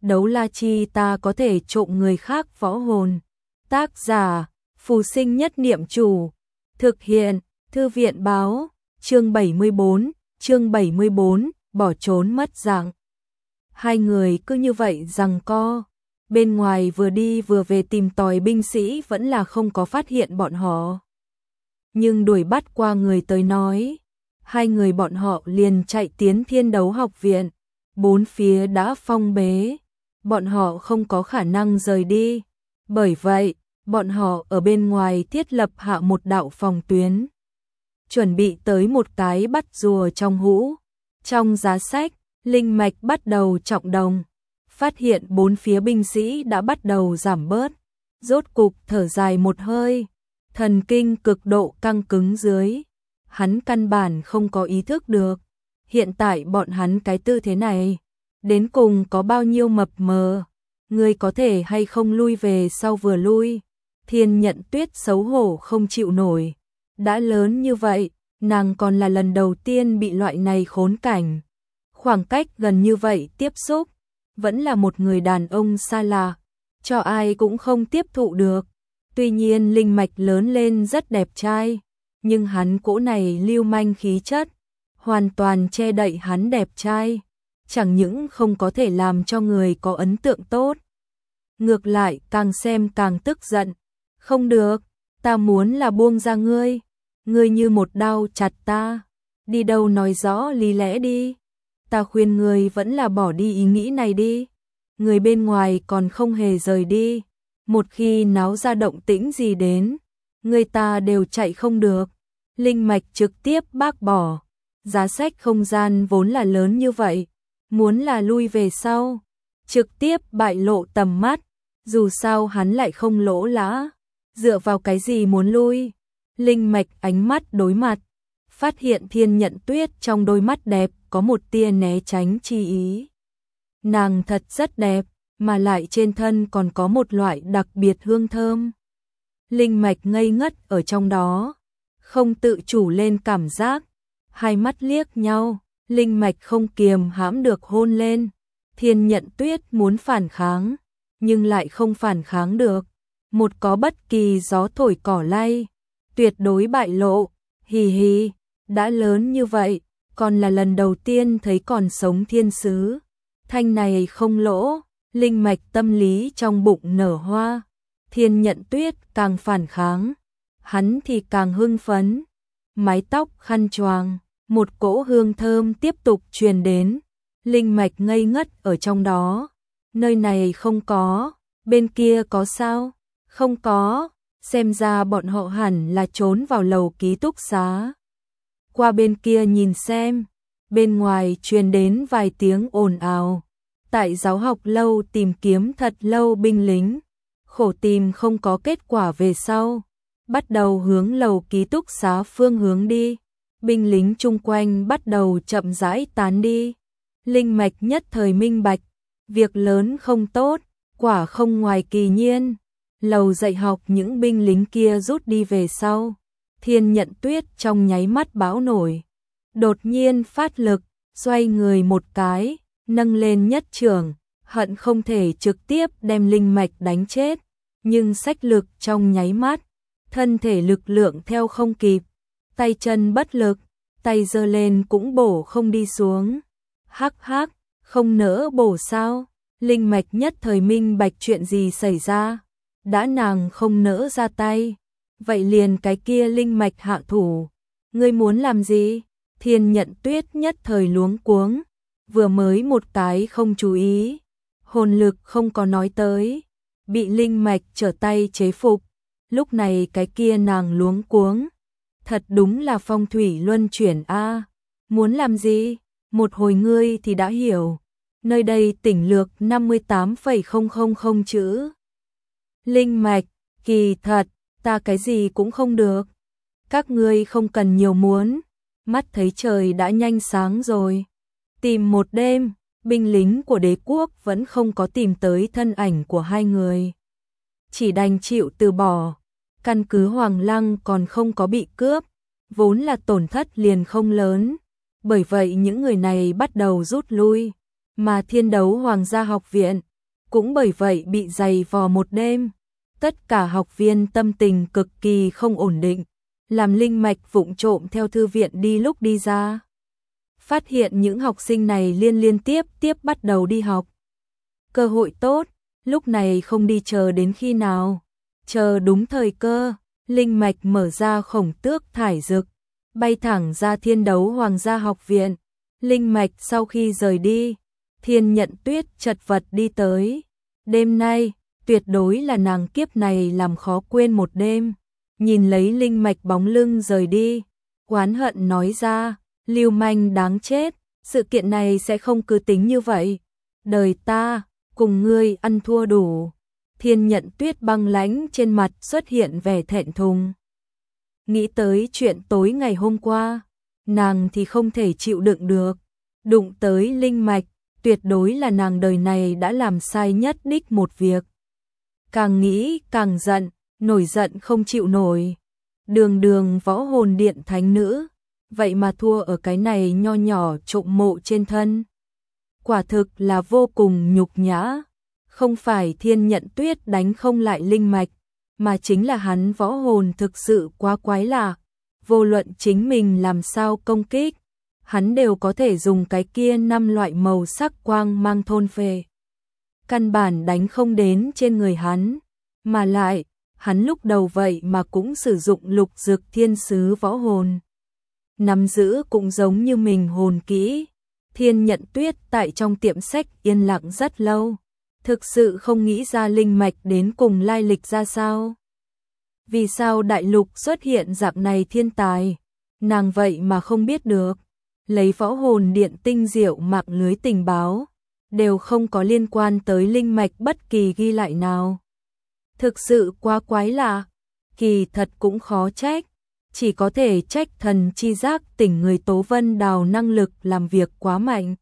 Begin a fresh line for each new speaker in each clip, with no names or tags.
đấu la chi ta có thể trộm người khác võ hồn. Tác giả, Phù Sinh Nhất Niệm Chủ. Thực hiện, Thư viện Báo. Chương 74, bỏ trốn mất dạng. Hai người cứ như vậy giằng co. Bên ngoài vừa đi vừa về tìm tòi binh sĩ vẫn là không có phát hiện bọn họ. Nhưng đuổi bắt qua người tới nói, hai người bọn họ liền chạy tiến Thiên Đấu Học Viện. Bốn phía đã phong bế, bọn họ không có khả năng rời đi. Bởi vậy, bọn họ ở bên ngoài thiết lập hạ một đạo phòng tuyến. Chuẩn bị tới một cái bắt rùa trong hũ. Trong giá sách, linh mạch bắt đầu trọng đồng. Phát hiện bốn phía binh sĩ đã bắt đầu giảm bớt. Rốt cục thở dài một hơi. Thần kinh cực độ căng cứng dưới. Hắn căn bản không có ý thức được. Hiện tại bọn hắn cái tư thế này. Đến cùng có bao nhiêu mập mờ. Người có thể hay không lui về sau vừa lui. Thiên Nhận Tuyết xấu hổ không chịu nổi. Đã lớn như vậy, nàng còn là lần đầu tiên bị loại này khốn cảnh. Khoảng cách gần như vậy tiếp xúc. Vẫn là một người đàn ông xa lạ. Cho ai cũng không tiếp thụ được. Tuy nhiên linh mạch lớn lên rất đẹp trai. Nhưng hắn cỗ này lưu manh khí chất. Hoàn toàn che đậy hắn đẹp trai. Chẳng những không có thể làm cho người có ấn tượng tốt. Ngược lại càng xem càng tức giận. Không được, ta muốn là buông ra ngươi. Ngươi như một đao chặt ta. Đi đâu nói rõ lý lẽ đi. Ta khuyên ngươi vẫn là bỏ đi ý nghĩ này đi. Người bên ngoài còn không hề rời đi. Một khi náo ra động tĩnh gì đến, người ta đều chạy không được. Linh mạch trực tiếp bác bỏ. Giá sách không gian vốn là lớn như vậy. Muốn là lui về sau, trực tiếp bại lộ tầm mắt. Dù sao hắn lại không lỗ lã. Dựa vào cái gì muốn lui? Linh mạch ánh mắt đối mặt. Phát hiện Thiên Nhận Tuyết trong đôi mắt đẹp có một tia né tránh chi ý. Nàng thật rất đẹp, mà lại trên thân còn có một loại đặc biệt hương thơm. Linh mạch ngây ngất ở trong đó, không tự chủ lên cảm giác. Hai mắt liếc nhau, linh mạch không kiềm hãm được hôn lên. Thiên Nhận Tuyết muốn phản kháng, nhưng lại không phản kháng được. Một có bất kỳ gió thổi cỏ lay, tuyệt đối bại lộ. Hì hì, đã lớn như vậy, còn là lần đầu tiên thấy còn sống thiên sứ. Thanh này không lỗ, linh mạch tâm lý trong bụng nở hoa. Thiên Nhận Tuyết càng phản kháng, hắn thì càng hưng phấn. Mái tóc khăn choàng, một cỗ hương thơm tiếp tục truyền đến. Linh mạch ngây ngất ở trong đó. Nơi này không có, bên kia có sao? Không có, xem ra bọn họ hẳn là trốn vào lầu ký túc xá. Qua bên kia nhìn xem, bên ngoài truyền đến vài tiếng ồn ào. Tại giáo học lâu tìm kiếm thật lâu binh lính, khổ tìm không có kết quả về sau, bắt đầu hướng lầu ký túc xá phương hướng đi. Binh lính chung quanh bắt đầu chậm rãi tán đi. Linh mạch nhất thời minh bạch, việc lớn không tốt, quả không ngoài kỳ nhiên. Lầu dạy học những binh lính kia rút đi về sau. Thiên Nhận Tuyết trong nháy mắt bão nổi. Đột nhiên phát lực, xoay người một cái, nâng lên nhất trường, hận không thể trực tiếp đem linh mạch đánh chết. Nhưng sách lực trong nháy mắt, thân thể lực lượng theo không kịp. Tay chân bất lực, tay giơ lên cũng bổ không đi xuống. Hắc hắc, không nỡ bổ sao? Linh mạch nhất thời minh bạch chuyện gì xảy ra. Đã nàng không nỡ ra tay, vậy liền cái kia linh mạch hạ thủ. Ngươi muốn làm gì? Thiên Nhận Tuyết nhất thời luống cuống, vừa mới một cái không chú ý, hồn lực không có nói tới, bị linh mạch trở tay chế phục. Lúc này cái kia nàng luống cuống, thật đúng là phong thủy luân chuyển a. Muốn làm gì? Một hồi ngươi thì đã hiểu. Nơi đây tỉnh lược 58,000 chữ. Linh mạch, kỳ thật, ta cái gì cũng không được. Các ngươi không cần nhiều muốn. Mắt thấy trời đã nhanh sáng rồi. Tìm một đêm, binh lính của đế quốc vẫn không có tìm tới thân ảnh của hai người. Chỉ đành chịu từ bỏ. Căn cứ Hoàng Lăng còn không có bị cướp, vốn là tổn thất liền không lớn. Bởi vậy những người này bắt đầu rút lui. Mà Thiên Đấu Hoàng gia học viện cũng bởi vậy bị giày vò một đêm. Tất cả học viên tâm tình cực kỳ không ổn định, làm Linh Mạch vụng trộm theo thư viện đi lúc đi ra. Phát hiện những học sinh này liên tiếp bắt đầu đi học. Cơ hội tốt, lúc này không đi chờ đến khi nào. Chờ đúng thời cơ, Linh Mạch mở ra khổng tước thải dực, bay thẳng ra Thiên Đấu Hoàng gia học viện. Linh Mạch sau khi rời đi, Thiên Nhận Tuyết chật vật đi tới. Đêm nay, tuyệt đối là nàng kiếp này làm khó quên một đêm. Nhìn lấy Linh Mạch bóng lưng rời đi, oán hận nói ra, lưu manh đáng chết, sự kiện này sẽ không cứ tính như vậy. Đời ta, cùng ngươi ăn thua đủ. Thiên Nhận Tuyết băng lãnh trên mặt xuất hiện vẻ thẹn thùng. Nghĩ tới chuyện tối ngày hôm qua, nàng thì không thể chịu đựng được. Đụng tới Linh Mạch, tuyệt đối là nàng đời này đã làm sai nhất đích một việc. Càng nghĩ càng giận, nổi giận không chịu nổi. Đường võ hồn điện thánh nữ, vậy mà thua ở cái này nho nhỏ trộm mộ trên thân. Quả thực là vô cùng nhục nhã. Không phải Thiên Nhận Tuyết đánh không lại Linh Mạch, mà chính là hắn võ hồn thực sự quá quái lạ. Vô luận chính mình làm sao công kích, hắn đều có thể dùng cái kia 5 loại màu sắc quang mang thôn phệ. Căn bản đánh không đến trên người hắn, mà lại, hắn lúc đầu vậy mà cũng sử dụng lục dược thiên sứ võ hồn. Nắm giữ cũng giống như mình hồn kỹ. Thiên Nhận Tuyết tại trong tiệm sách yên lặng rất lâu, thực sự không nghĩ ra Linh Mạch đến cùng lai lịch ra sao. Vì sao đại lục xuất hiện dạng này thiên tài, nàng vậy mà không biết được. Lấy võ hồn điện tinh diệu mạng lưới tình báo, đều không có liên quan tới Linh Mạch bất kỳ ghi lại nào. Thực sự quá quái lạ, kỳ thật cũng khó trách, chỉ có thể trách thần chi giác tỉnh người Tố Vân Đào năng lực làm việc quá mạnh.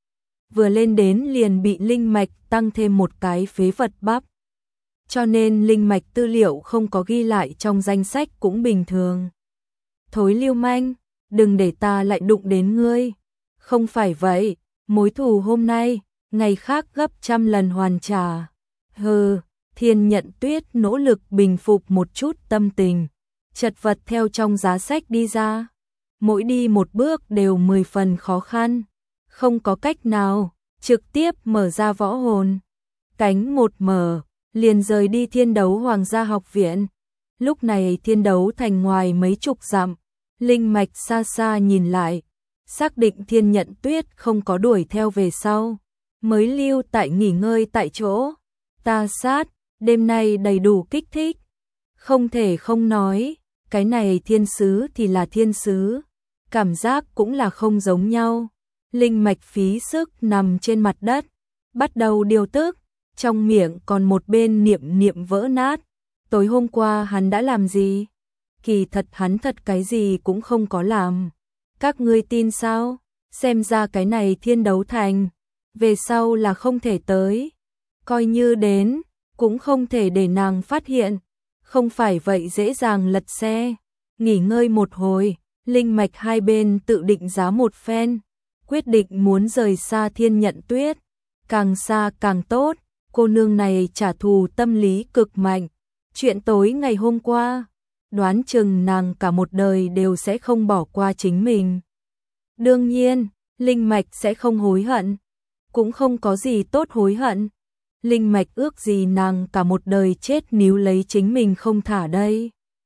Vừa lên đến liền bị Linh Mạch tăng thêm một cái phế vật bắp. Cho nên Linh Mạch tư liệu không có ghi lại trong danh sách cũng bình thường. Thối lưu manh, đừng để ta lại đụng đến ngươi. Không phải vậy, mối thù hôm nay, ngày khác gấp 100 lần hoàn trả. Hừ, Thiên Nhận Tuyết nỗ lực bình phục một chút tâm tình, chật vật theo trong giá sách đi ra. Mỗi đi một bước đều 10 phần khó khăn, không có cách nào, trực tiếp mở ra võ hồn. Cánh một mở, liền rời đi Thiên Đấu Hoàng gia học viện. Lúc này Thiên Đấu thành ngoài mấy chục dặm, Linh Mạch xa xa nhìn lại, xác định Thiên Nhận Tuyết không có đuổi theo về sau, mới lưu tại nghỉ ngơi tại chỗ. Ta sát, đêm nay đầy đủ kích thích. Không thể không nói, cái này thiên sứ thì là thiên sứ, cảm giác cũng là không giống nhau. Linh Mạch phí sức nằm trên mặt đất, bắt đầu điều tức, trong miệng còn một bên niệm vỡ nát. Tối hôm qua hắn đã làm gì? Kỳ thật hắn thật cái gì cũng không có làm. Các ngươi tin sao? Xem ra cái này Thiên Đấu thành, về sau là không thể tới. Coi như đến, cũng không thể để nàng phát hiện. Không phải vậy dễ dàng lật xe. Nghỉ ngơi một hồi, Linh Mạch hai bên tự định giá một phen, quyết định muốn rời xa Thiên Nhận Tuyết. Càng xa càng tốt, cô nương này trả thù tâm lý cực mạnh. Chuyện tối ngày hôm qua, đoán chừng nàng cả một đời đều sẽ không bỏ qua chính mình. Đương nhiên, Linh Mạch sẽ không hối hận, cũng không có gì tốt hối hận. Linh Mạch ước gì nàng cả một đời chết níu lấy chính mình không thả đây.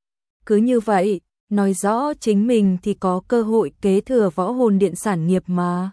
Cứ như vậy, nói rõ chính mình thì có cơ hội kế thừa võ hồn điện sản nghiệp mà.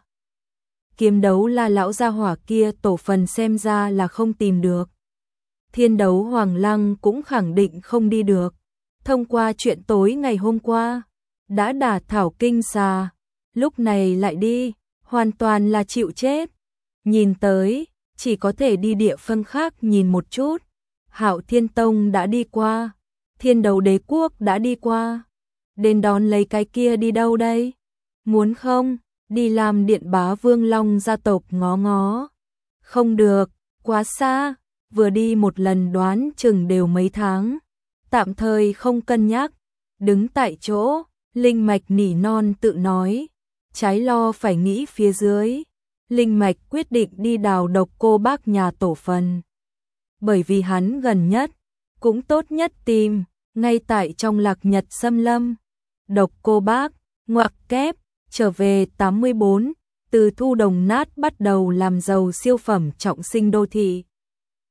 Kiếm đấu là lão gia hỏa kia tổ phần xem ra là không tìm được. Thiên Đấu Hoàng Lăng cũng khẳng định không đi được. Thông qua chuyện tối ngày hôm qua, đã đả thảo kinh xà, lúc này lại đi, hoàn toàn là chịu chết. Nhìn tới, chỉ có thể đi địa phương khác nhìn một chút. Hạo Thiên Tông đã đi qua, Thiên Đấu Đế Quốc đã đi qua. Đến đón lấy cái kia đi đâu đây? Muốn không, đi làm Điện Bá Vương Long gia tộc ngó ngó. Không được, quá xa, vừa đi một lần đoán chừng đều mấy tháng. Tạm thời không cân nhắc. Đứng tại chỗ, Linh Mạch nỉ non tự nói, trái lo phải nghĩ phía dưới. Linh Mạch quyết định đi đào Độc Cô Bác nhà tổ phần. Bởi vì hắn gần nhất, cũng tốt nhất tìm, ngay tại trong Lạc Nhật Xâm Lâm. Độc Cô Bác, ngoặc kép, trở về 84, từ thu đồng nát bắt đầu làm giàu siêu phẩm trọng sinh đô thị.